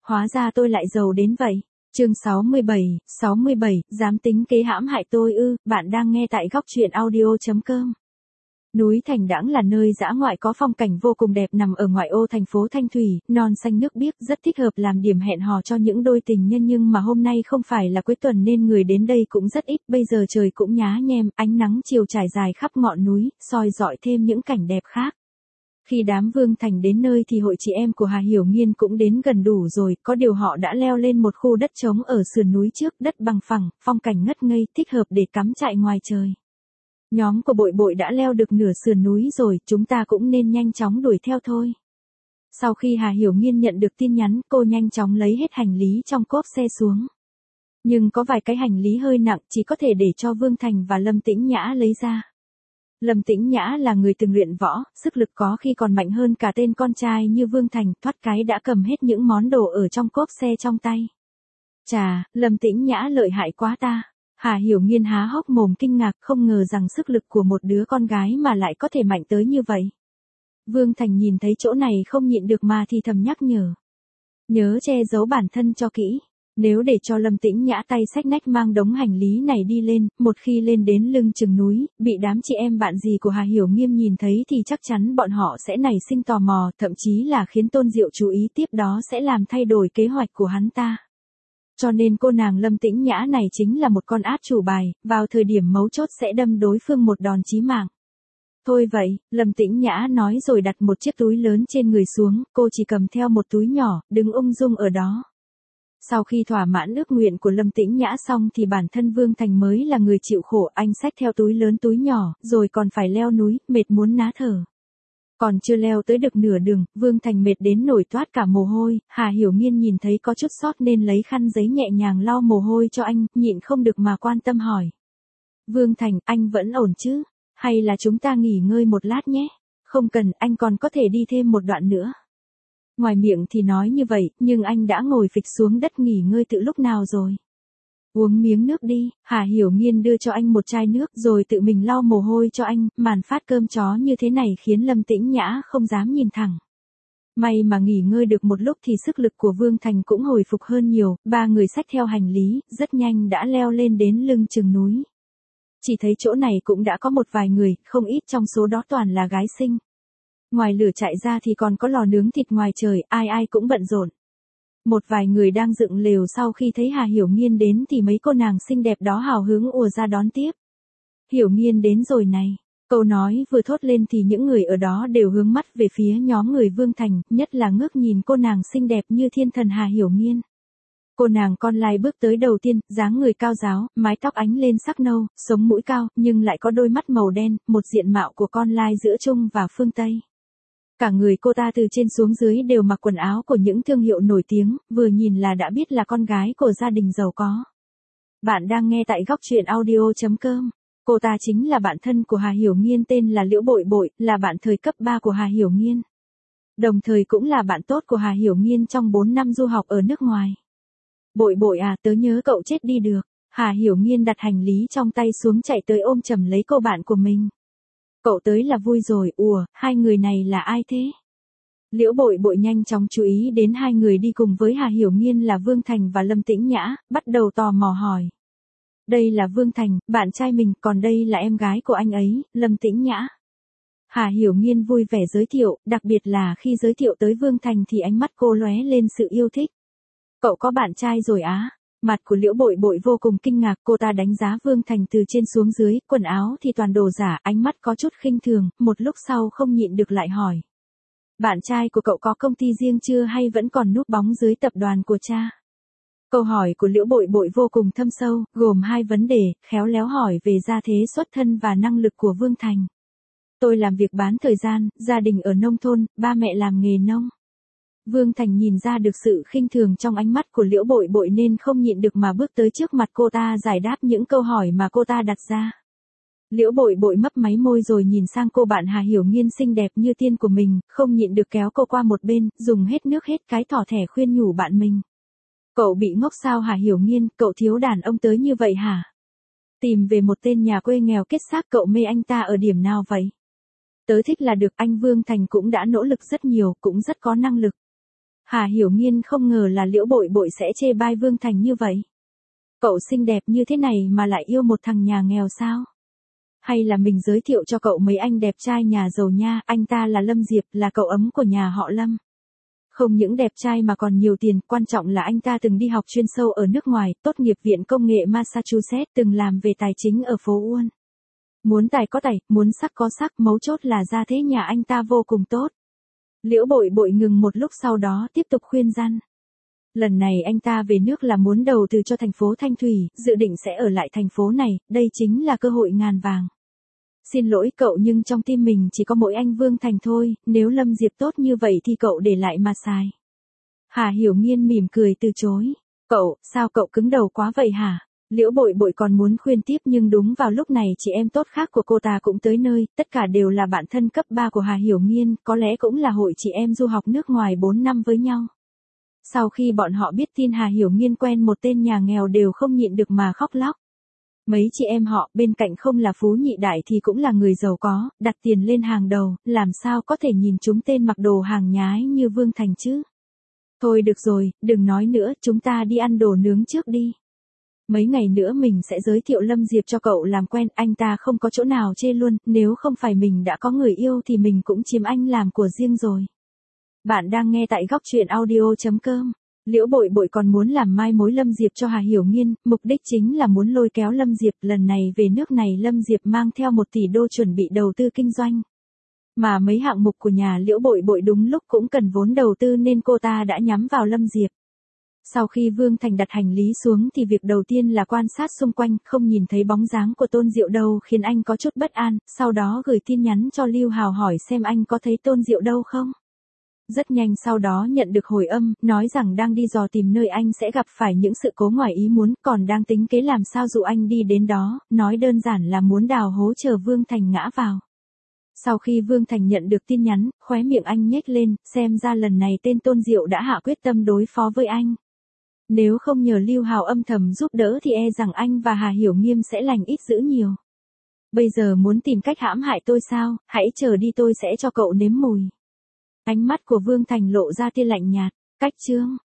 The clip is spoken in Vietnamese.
hóa ra tôi lại giàu đến vậy. Chương 67, dám tính kế hãm hại tôi ư? Bạn đang nghe tại góc truyện audio.com. Núi Thành Đãng là nơi dã ngoại có phong cảnh vô cùng đẹp nằm ở ngoại ô thành phố Thanh Thủy, non xanh nước biếc, rất thích hợp làm điểm hẹn hò cho những đôi tình nhân, nhưng mà hôm nay không phải là cuối tuần nên người đến đây cũng rất ít, bây giờ trời cũng nhá nhem, ánh nắng chiều trải dài khắp ngọn núi, soi rọi thêm những cảnh đẹp khác. Khi đám Vương Thành đến nơi thì hội chị em của Hà Hiểu Nghiên cũng đến gần đủ rồi, có điều họ đã leo lên một khu đất trống ở sườn núi trước, đất bằng phẳng, phong cảnh ngất ngây, thích hợp để cắm trại ngoài trời. Nhóm của Bội Bội đã leo được nửa sườn núi rồi, chúng ta cũng nên nhanh chóng đuổi theo thôi. Sau khi Hà Hiểu Nghiên nhận được tin nhắn, cô nhanh chóng lấy hết hành lý trong cốp xe xuống. Nhưng có vài cái hành lý hơi nặng, chỉ có thể để cho Vương Thành và Lâm Tĩnh Nhã lấy ra. Lâm Tĩnh Nhã là người từng luyện võ, sức lực có khi còn mạnh hơn cả tên con trai như Vương Thành, thoát cái đã cầm hết những món đồ ở trong cốp xe trong tay. Chà, Lâm Tĩnh Nhã lợi hại quá ta. Hà Hiểu Nghiên há hốc mồm kinh ngạc, không ngờ rằng sức lực của một đứa con gái mà lại có thể mạnh tới như vậy. Vương Thành nhìn thấy chỗ này không nhịn được mà thì thầm nhắc nhở. Nhớ che giấu bản thân cho kỹ. Nếu để cho Lâm Tĩnh Nhã tay xách nách mang đống hành lý này đi lên, một khi lên đến lưng chừng núi, bị đám chị em bạn gì của Hà Hiểu Nghiên nhìn thấy thì chắc chắn bọn họ sẽ nảy sinh tò mò, thậm chí là khiến Tôn Diệu chú ý, tiếp đó sẽ làm thay đổi kế hoạch của hắn ta. Cho nên cô nàng Lâm Tĩnh Nhã này chính là một con át chủ bài, vào thời điểm mấu chốt sẽ đâm đối phương một đòn chí mạng. Thôi vậy, Lâm Tĩnh Nhã nói rồi đặt một chiếc túi lớn trên người xuống, cô chỉ cầm theo một túi nhỏ, đứng ung dung ở đó. Sau khi thỏa mãn ước nguyện của Lâm Tĩnh Nhã xong thì bản thân Vương Thành mới là người chịu khổ, anh xách theo túi lớn túi nhỏ, rồi còn phải leo núi, mệt muốn ná thở. Còn chưa leo tới được nửa đường, Vương Thành mệt đến nổi toát cả mồ hôi, Hà Hiểu Nghiên nhìn thấy có chút sót nên lấy khăn giấy nhẹ nhàng lau mồ hôi cho anh, nhịn không được mà quan tâm hỏi. Vương Thành, anh vẫn ổn chứ? Hay là chúng ta nghỉ ngơi một lát nhé? Không cần, anh còn có thể đi thêm một đoạn nữa. Ngoài miệng thì nói như vậy, nhưng anh đã ngồi phịch xuống đất nghỉ ngơi từ lúc nào rồi? Uống miếng nước đi, Hà Hiểu Nghiên đưa cho anh một chai nước rồi tự mình lau mồ hôi cho anh, màn phát cơm chó như thế này khiến Lâm Tĩnh Nhã không dám nhìn thẳng. May mà nghỉ ngơi được một lúc thì sức lực của Vương Thành cũng hồi phục hơn nhiều, ba người xách theo hành lý, rất nhanh đã leo lên đến lưng chừng núi. Chỉ thấy chỗ này cũng đã có một vài người, không ít trong số đó toàn là gái xinh. Ngoài lửa chạy ra thì còn có lò nướng thịt ngoài trời, ai ai cũng bận rộn. Một vài người đang dựng lều sau khi thấy Hà Hiểu Nghiên đến thì mấy cô nàng xinh đẹp đó hào hứng ùa ra đón tiếp. Hiểu Nghiên đến rồi này. Câu nói vừa thốt lên thì những người ở đó đều hướng mắt về phía nhóm người Vương Thành, nhất là ngước nhìn cô nàng xinh đẹp như thiên thần Hà Hiểu Nghiên. Cô nàng con lai bước tới đầu tiên, dáng người cao ráo, mái tóc ánh lên sắc nâu, sống mũi cao, nhưng lại có đôi mắt màu đen, một diện mạo của con lai giữa Trung và phương Tây. Cả người cô ta từ trên xuống dưới đều mặc quần áo của những thương hiệu nổi tiếng, vừa nhìn là đã biết là con gái của gia đình giàu có. Bạn đang nghe tại góc truyện audio.com. Cô ta chính là bạn thân của Hà Hiểu Nghiên tên là Liễu Bội Bội, là bạn thời cấp 3 của Hà Hiểu Nghiên. Đồng thời cũng là bạn tốt của Hà Hiểu Nghiên trong 4 năm du học ở nước ngoài. Bội Bội à, tớ nhớ cậu chết đi được. Hà Hiểu Nghiên đặt hành lý trong tay xuống chạy tới ôm chầm lấy cô bạn của mình. Cậu tới là vui rồi, hai người này là ai thế? Liễu Bội Bội nhanh chóng chú ý đến hai người đi cùng với Hà Hiểu Nghiên là Vương Thành và Lâm Tĩnh Nhã, bắt đầu tò mò hỏi. Đây là Vương Thành, bạn trai mình, còn đây là em gái của anh ấy, Lâm Tĩnh Nhã. Hà Hiểu Nghiên vui vẻ giới thiệu, đặc biệt là khi giới thiệu tới Vương Thành thì ánh mắt cô lóe lên sự yêu thích. Cậu có bạn trai rồi á? Mặt của Liễu Bội Bội vô cùng kinh ngạc, cô ta đánh giá Vương Thành từ trên xuống dưới, quần áo thì toàn đồ giả, ánh mắt có chút khinh thường, một lúc sau không nhịn được lại hỏi. Bạn trai của cậu có công ty riêng chưa hay vẫn còn núp bóng dưới tập đoàn của cha? Câu hỏi của Liễu Bội Bội vô cùng thâm sâu, gồm hai vấn đề, khéo léo hỏi về gia thế xuất thân và năng lực của Vương Thành. Tôi làm việc bán thời gian, gia đình ở nông thôn, ba mẹ làm nghề nông. Vương Thành nhìn ra được sự khinh thường trong ánh mắt của Liễu Bội Bội nên không nhịn được mà bước tới trước mặt cô ta giải đáp những câu hỏi mà cô ta đặt ra. Liễu Bội Bội mấp máy môi rồi nhìn sang cô bạn Hà Hiểu Nghiên xinh đẹp như tiên của mình, không nhịn được kéo cô qua một bên, dùng hết nước hết cái thỏ thẻ khuyên nhủ bạn mình. Cậu bị ngốc sao Hà Hiểu Nghiên, cậu thiếu đàn ông tới như vậy hả? Tìm về một tên nhà quê nghèo kết xác, cậu mê anh ta ở điểm nào vậy? Tớ thích là được, anh Vương Thành cũng đã nỗ lực rất nhiều, cũng rất có năng lực. Hà Hiểu Nghiên không ngờ là Liễu Bội Bội sẽ chê bai Vương Thành như vậy. Cậu xinh đẹp như thế này mà lại yêu một thằng nhà nghèo sao? Hay là mình giới thiệu cho cậu mấy anh đẹp trai nhà giàu nha, anh ta là Lâm Diệp, là cậu ấm của nhà họ Lâm. Không những đẹp trai mà còn nhiều tiền, quan trọng là anh ta từng đi học chuyên sâu ở nước ngoài, tốt nghiệp Viện Công nghệ Massachusetts, từng làm về tài chính ở phố Uôn. Muốn tài có tài, muốn sắc có sắc, mấu chốt là gia thế nhà anh ta vô cùng tốt. Liễu Bội Bội ngừng một lúc sau đó tiếp tục khuyên răn. Lần này anh ta về nước là muốn đầu tư cho thành phố Thanh Thủy, dự định sẽ ở lại thành phố này, đây chính là cơ hội ngàn vàng. Xin lỗi cậu nhưng trong tim mình chỉ có mỗi anh Vương Thành thôi, nếu Lâm Diệp tốt như vậy thì cậu để lại mà xài. Hà Hiểu Nghiên mỉm cười từ chối. Cậu, sao cậu cứng đầu quá vậy hả? Liễu Bội Bội còn muốn khuyên tiếp nhưng đúng vào lúc này chị em tốt khác của cô ta cũng tới nơi, tất cả đều là bạn thân cấp 3 của Hà Hiểu Nghiên, có lẽ cũng là hội chị em du học nước ngoài 4 năm với nhau. Sau khi bọn họ biết tin Hà Hiểu Nghiên quen một tên nhà nghèo đều không nhịn được mà khóc lóc. Mấy chị em họ bên cạnh không là phú nhị đại thì cũng là người giàu có, đặt tiền lên hàng đầu, làm sao có thể nhìn chúng tên mặc đồ hàng nhái như Vương Thành chứ? Thôi được rồi, đừng nói nữa, chúng ta đi ăn đồ nướng trước đi. Mấy ngày nữa mình sẽ giới thiệu Lâm Diệp cho cậu làm quen, anh ta không có chỗ nào chê luôn, nếu không phải mình đã có người yêu thì mình cũng chiếm anh làm của riêng rồi. Bạn đang nghe tại góc truyện audio.com. Liễu Bội Bội còn muốn làm mai mối Lâm Diệp cho Hà Hiểu Nghiên, mục đích chính là muốn lôi kéo Lâm Diệp, lần này về nước này Lâm Diệp mang theo 1 tỷ đô chuẩn bị đầu tư kinh doanh. Mà mấy hạng mục của nhà Liễu Bội Bội đúng lúc cũng cần vốn đầu tư nên cô ta đã nhắm vào Lâm Diệp. Sau khi Vương Thành đặt hành lý xuống thì việc đầu tiên là quan sát xung quanh, không nhìn thấy bóng dáng của Tôn Diệu đâu khiến anh có chút bất an, sau đó gửi tin nhắn cho Lưu Hào hỏi xem anh có thấy Tôn Diệu đâu không. Rất nhanh sau đó nhận được hồi âm, nói rằng đang đi dò tìm nơi anh sẽ gặp phải những sự cố ngoài ý muốn, còn đang tính kế làm sao dụ anh đi đến đó, nói đơn giản là muốn đào hố chờ Vương Thành ngã vào. Sau khi Vương Thành nhận được tin nhắn, khóe miệng anh nhếch lên, xem ra lần này tên Tôn Diệu đã hạ quyết tâm đối phó với anh. Nếu không nhờ Lưu Hào âm thầm giúp đỡ thì e rằng anh và Hà Hiểu Nghiêm sẽ lành ít dữ nhiều. Bây giờ muốn tìm cách hãm hại tôi sao, hãy chờ đi tôi sẽ cho cậu nếm mùi. Ánh mắt của Vương Thành lộ ra tia lạnh nhạt, cách chương.